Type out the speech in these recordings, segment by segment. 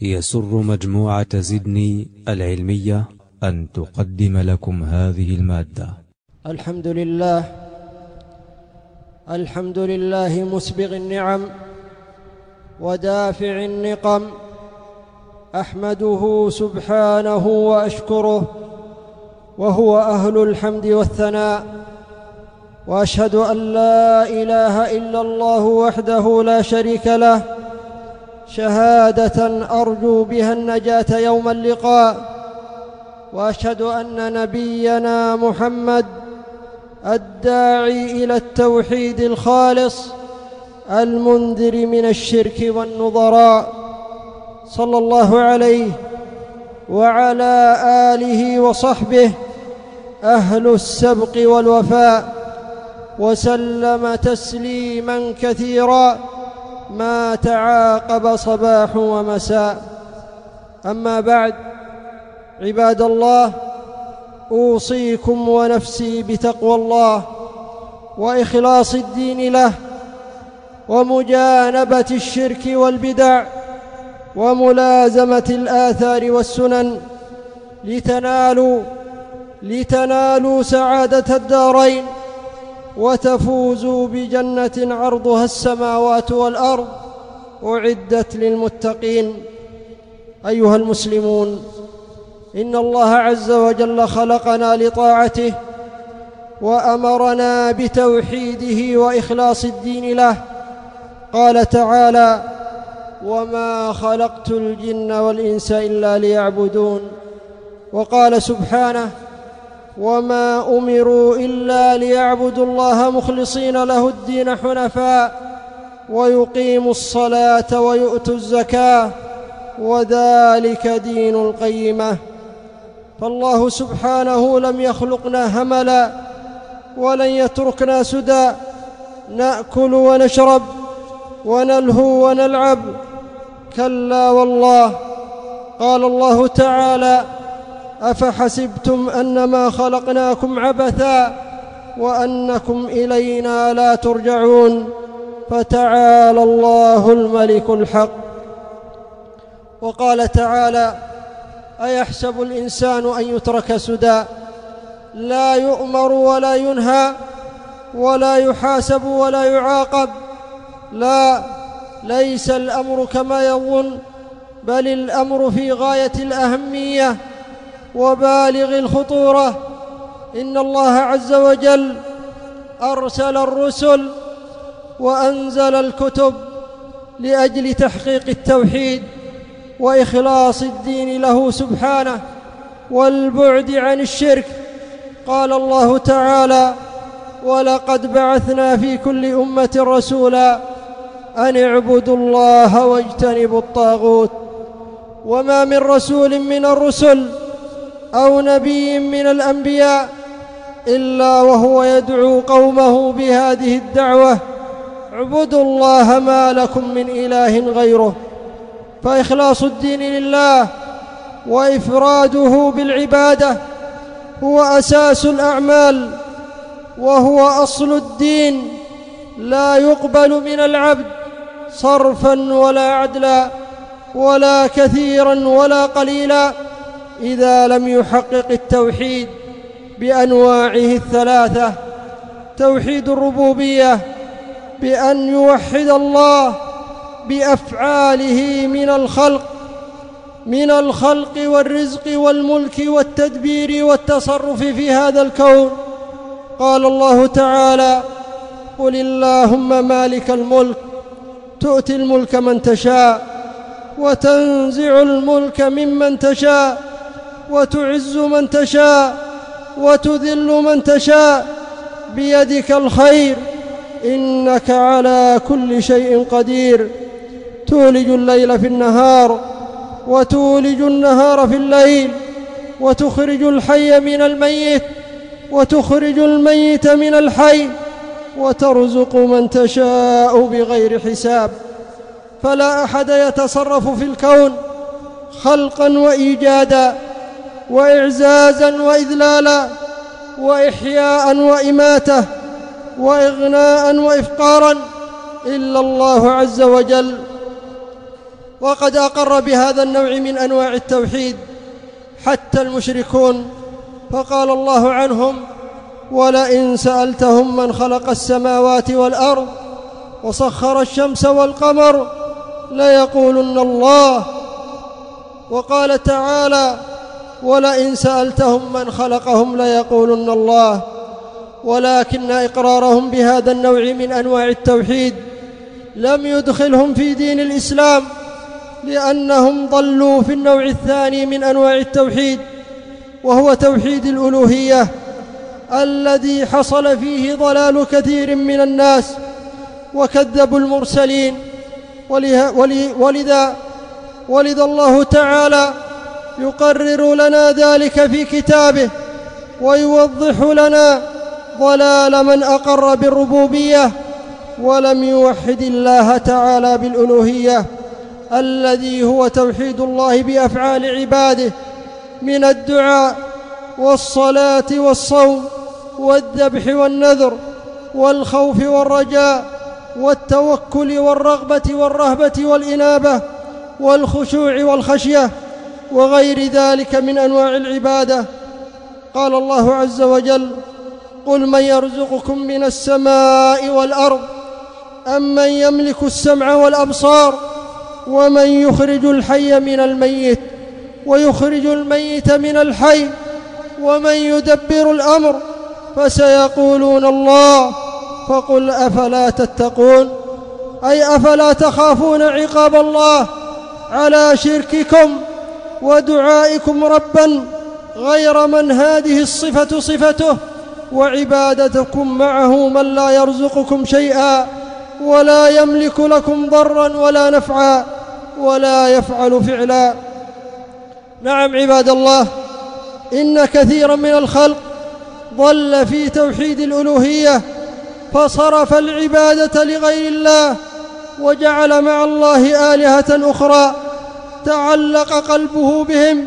يسر مجموعة زدني العلمية أن تقدم لكم هذه المادة. الحمد لله مسبغ النعم ودافع النقم، أحمده سبحانه وأشكره وهو أهل الحمد والثناء، وأشهد أن لا إله إلا الله وحده لا شريك له شهادة أرجو بها النجاة يوم اللقاء، وأشهد أن نبينا محمد الداعي إلى التوحيد الخالص المنذر من الشرك والنظراء، صلى الله عليه وعلى آله وصحبه أهل السبق والوفاء، وسلم تسليما كثيرا ما تعاقب صباح ومساء. أما بعد، عباد الله، أوصيكم ونفسي بتقوى الله وإخلاص الدين له، ومجانبة الشرك والبدع، وملازمة الآثار والسنن، لتنالوا سعادة الدارين وتفوزوا بجنة عرضها السماوات والأرض أعدت للمتقين. أيها المسلمون، إن الله عز وجل خلقنا لطاعته وأمرنا بتوحيده وإخلاص الدين له. قال تعالى: وما خلقت الجن والإنس إلا ليعبدون. وقال سبحانه: وما أمروا إلا ليعبدوا الله مخلصين له الدين حنفاء ويقيموا الصلاة ويؤتوا الزكاة وذلك دين القيمة. فالله سبحانه لم يخلقنا هملا ولن يتركنا سدى نأكل ونشرب ونلهو ونلعب، كلا والله. قال الله تعالى: أفحسبتم أنما خلقناكم عبثا وأنكم إلينا لا ترجعون، فتعالى الله الملك الحق. وقال تعالى: أيحسب الإنسان أن يترك سدى، لا يؤمر ولا ينهى ولا يحاسب ولا يعاقب؟ لا، ليس الأمر كما يظن، بل الأمر في غاية الأهمية وبالغ الخطورة. إن الله عز وجل أرسل الرسل وأنزل الكتب لأجل تحقيق التوحيد وإخلاص الدين له سبحانه والبعد عن الشرك. قال الله تعالى: ولقد بعثنا في كل أمة رسولا أن اعبدوا الله واجتنبوا الطاغوت. وما من رسول من الرسل أو نبي من الأنبياء إلا وهو يدعو قومه بهذه الدعوة: اعبدوا الله ما لكم من إله غيره. فإخلاص الدين لله وإفراده بالعبادة هو أساس الأعمال وهو أصل الدين، لا يقبل من العبد صرفا ولا عدلا ولا كثيرا ولا قليلا إذا لم يحقق التوحيد بأنواعه الثلاثة: توحيد الربوبية بأن يوحد الله بأفعاله من الخلق والرزق والملك والتدبير والتصرف في هذا الكون. قال الله تعالى: قل اللهم مالك الملك تؤتي الملك من تشاء وتنزع الملك ممن تشاء وتعز من تشاء وتذل من تشاء بيدك الخير إنك على كل شيء قدير. تولج الليل في النهار وتولج النهار في الليل وتخرج الحي من الميت وتخرج الميت من الحي وترزق من تشاء بغير حساب. فلا أحد يتصرف في الكون خلقا وإيجادا وإعزازا وإذلالا وإحياء وإماتة وإغناء وإفقارا إلا الله عز وجل. وقد أقر بهذا النوع من أنواع التوحيد حتى المشركون، فقال الله عنهم: ولئن سألتهم من خلق السماوات والأرض وسخر الشمس والقمر ليقولن الله. وقال تعالى: ولئن سألتهم من خلقهم ليقولن الله. ولكن إقرارهم بهذا النوع من أنواع التوحيد لم يدخلهم في دين الإسلام، لأنهم ضلوا في النوع الثاني من أنواع التوحيد، وهو توحيد الألوهية، الذي حصل فيه ضلال كثير من الناس وكذبوا المرسلين. ولذا الله تعالى يقرر لنا ذلك في كتابه، ويوضح لنا ضلال من أقر بالربوبية ولم يوحد الله تعالى بالألوهية، الذي هو توحيد الله بأفعال عباده من الدعاء والصلاة والصوم والذبح والنذر والخوف والرجاء والتوكل والرغبة والرهبة والإنابة والخشوع والخشية وغير ذلك من أنواع العبادة. قال الله عز وجل: قل من يرزقكم من السماء والأرض أمن يملك السمع والأبصار ومن يخرج الحي من الميت ويخرج الميت من الحي ومن يدبر الأمر فسيقولون الله فقل أفلا تتقون، أي أفلا تخافون عقاب الله على شرككم ودعائكم ربا غير من هذه الصفة صفته، وعبادتكم معه من لا يرزقكم شيئا ولا يملك لكم ضرا ولا نفعا ولا يفعل فعلا. نعم عباد الله، إن كثيرا من الخلق ضل في توحيد الألوهية، فصرف العبادة لغير الله وجعل مع الله آلهة أخرى تعلق قلبه بهم،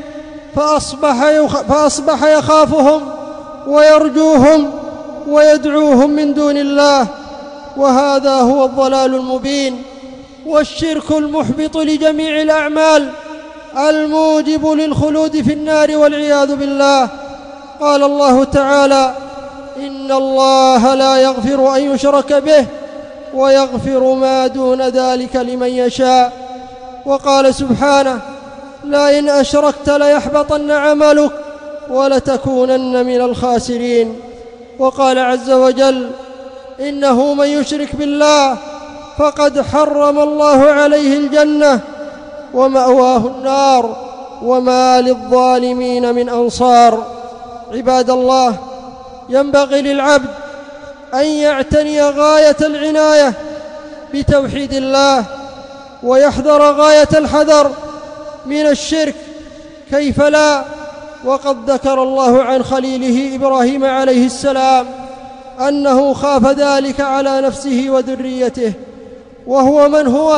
فأصبح يخافهم ويرجوهم ويدعوهم من دون الله، وهذا هو الضلال المبين والشرك المحبط لجميع الأعمال الموجب للخلود في النار والعياذ بالله. قال الله تعالى: إن الله لا يغفر أن يشرك به ويغفر ما دون ذلك لمن يشاء. وقال سبحانه: لئن أشركت ليحبطن عملك ولتكونن من الخاسرين. وقال عز وجل: إنه من يشرك بالله فقد حرم الله عليه الجنة ومأواه النار وما للظالمين من أنصار. عباد الله، ينبغي للعبد أن يعتني غاية العناية بتوحيد الله ويحذر غاية الحذر من الشرك، كيف لا، وقد ذكر الله عن خليله إبراهيم عليه السلام أنه خاف ذلك على نفسه وذريته، وهو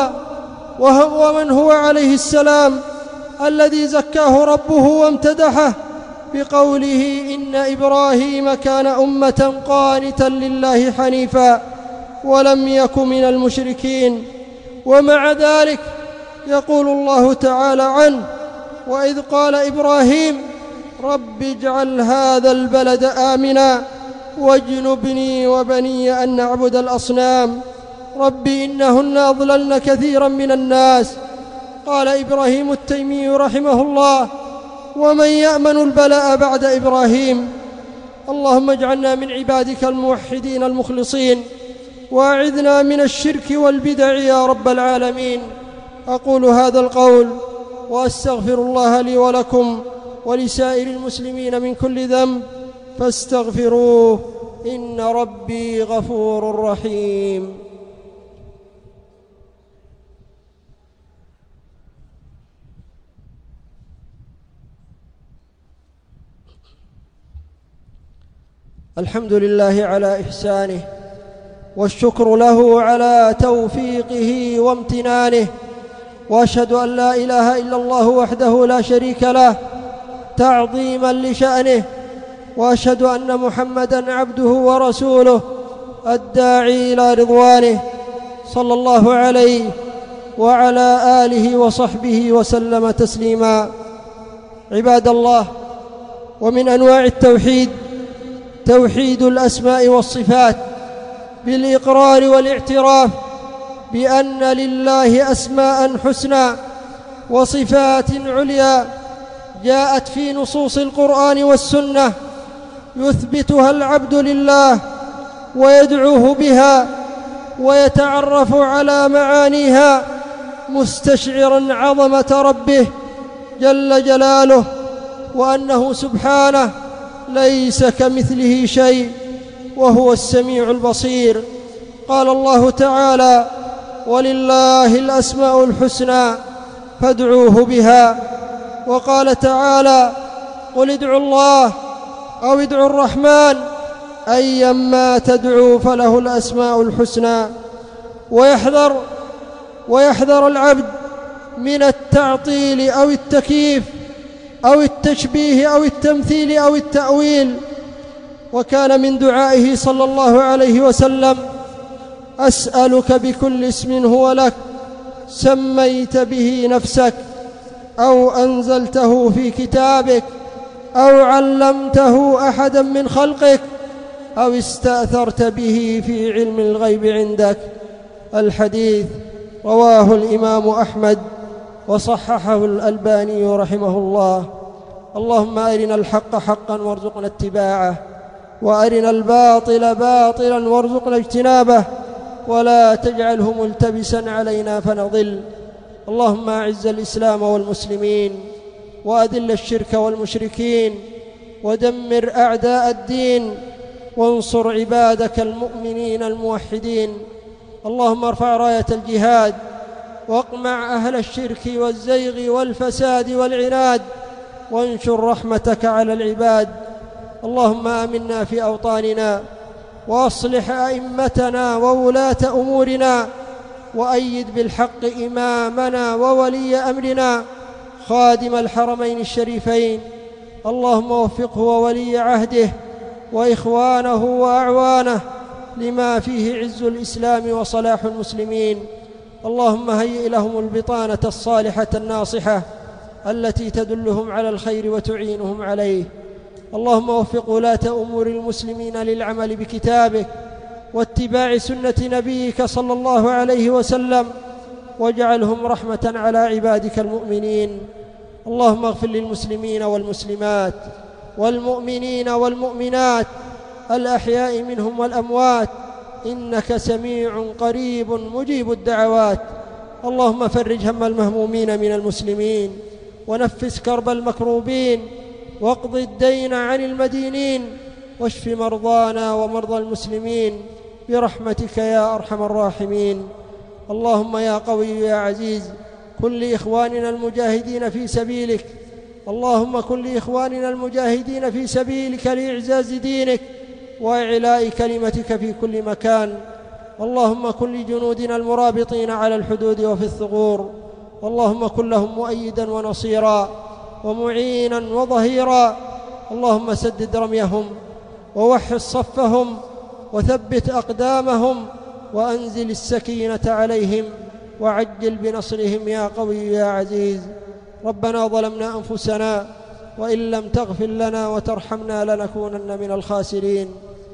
من هو عليه السلام الذي زكاه ربه وامتدحه بقوله: إن إبراهيم كان أمة قانتا لله حنيفا ولم يك من المشركين. ومع ذلك يقول الله تعالى عنه: وإذ قال إبراهيم رب اجعل هذا البلد آمنا واجنبني وبني أن نعبد الأصنام رب إنهن أضللن كثيرا من الناس. قال إبراهيم التيمي رحمه الله: ومن يأمن البلاء بعد إبراهيم؟ اللهم اجعلنا من عبادك الموحدين المخلصين، وأعذنا من الشرك والبدع يا رب العالمين. أقول هذا القول وأستغفر الله لي ولكم ولسائر المسلمين من كل ذنب فاستغفروه إن ربي غفور رحيم. الحمد لله على إحسانه، والشكر له على توفيقه وامتنانه، وأشهد أن لا إله إلا الله وحده لا شريك له تعظيما لشأنه، وأشهد أن محمدًا عبده ورسوله الداعي إلى رضوانه، صلى الله عليه وعلى آله وصحبه وسلم تسليما. عباد الله، ومن أنواع التوحيد توحيد الأسماء والصفات بالإقرار والاعتراف بأن لله أسماء حسنى وصفات عليا جاءت في نصوص القرآن والسنة يثبتها العبد لله ويدعوه بها ويتعرف على معانيها مستشعرا عظمة ربه جل جلاله، وأنه سبحانه ليس كمثله شيء وهو السميع البصير. قال الله تعالى: ولله الأسماء الحسنى فادعوه بها. وقال تعالى: قل ادعوا الله أو ادعوا الرحمن أيما تدعوا فله الأسماء الحسنى. ويحذر العبد من التعطيل أو التكييف أو التشبيه أو التمثيل أو التأويل. وكان من دعائه صلى الله عليه وسلم: أسألك بكل اسم هو لك سميت به نفسك أو أنزلته في كتابك أو علمته أحدا من خلقك أو استأثرت به في علم الغيب عندك. الحديث رواه الإمام أحمد وصححه الألباني رحمه الله. اللهم أرنا الحق حقا وارزقنا اتباعه، وأرنا الباطل باطلا وارزقنا اجتنابه، ولا تجعله ملتبسا علينا فنضل. اللهم أعز الإسلام والمسلمين، وأذل الشرك والمشركين، ودمر أعداء الدين، وانصر عبادك المؤمنين الموحدين. اللهم ارفع راية الجهاد، واقمع أهل الشرك والزيغ والفساد والعناد، وانشر رحمتك على العباد. اللهم آمنا في أوطاننا، وأصلح أئمتنا وولاة أمورنا، وأيد بالحق إمامنا وولي أمرنا خادم الحرمين الشريفين. اللهم وفقه وولي عهده وإخوانه وأعوانه لما فيه عز الإسلام وصلاح المسلمين. اللهم هيئ لهم البطانة الصالحة الناصحة التي تدلهم على الخير وتعينهم عليه. اللهم وفق ولاة أمور المسلمين للعمل بكتابك واتباع سنة نبيك صلى الله عليه وسلم، واجعلهم رحمة على عبادك المؤمنين. اللهم اغفر للمسلمين والمسلمات والمؤمنين والمؤمنات الأحياء منهم والأموات، إنك سميع قريب مجيب الدعوات. اللهم فرج هم المهمومين من المسلمين، ونفس كرب المكروبين، واقض الدين عن المدينين، واشف مرضانا ومرضى المسلمين برحمتك يا أرحم الراحمين. اللهم يا قوي يا عزيز كن لإخواننا المجاهدين في سبيلك، اللهم كن لإخواننا المجاهدين في سبيلك لإعزاز دينك وإعلاء كلمتك في كل مكان. اللهم كن لجنودنا المرابطين على الحدود وفي الثغور، اللهم كن لهم مؤيدا ونصيرا ومعينا وظهيرا. اللهم سدد رميهم ووحد صفهم وثبت أقدامهم، وأنزل السكينة عليهم وعجل بنصرهم يا قوي يا عزيز. ربنا ظلمنا أنفسنا وإن لم تغفر لنا وترحمنا لنكونن من الخاسرين.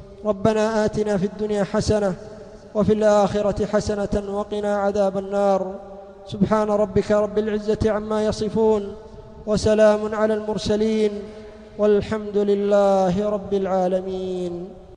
ربنا آتنا في الدنيا حسنة وفي الآخرة حسنة وقنا عذاب النار. سبحان ربك رب العزة عما يصفون، وسلام على المرسلين، والحمد لله رب العالمين.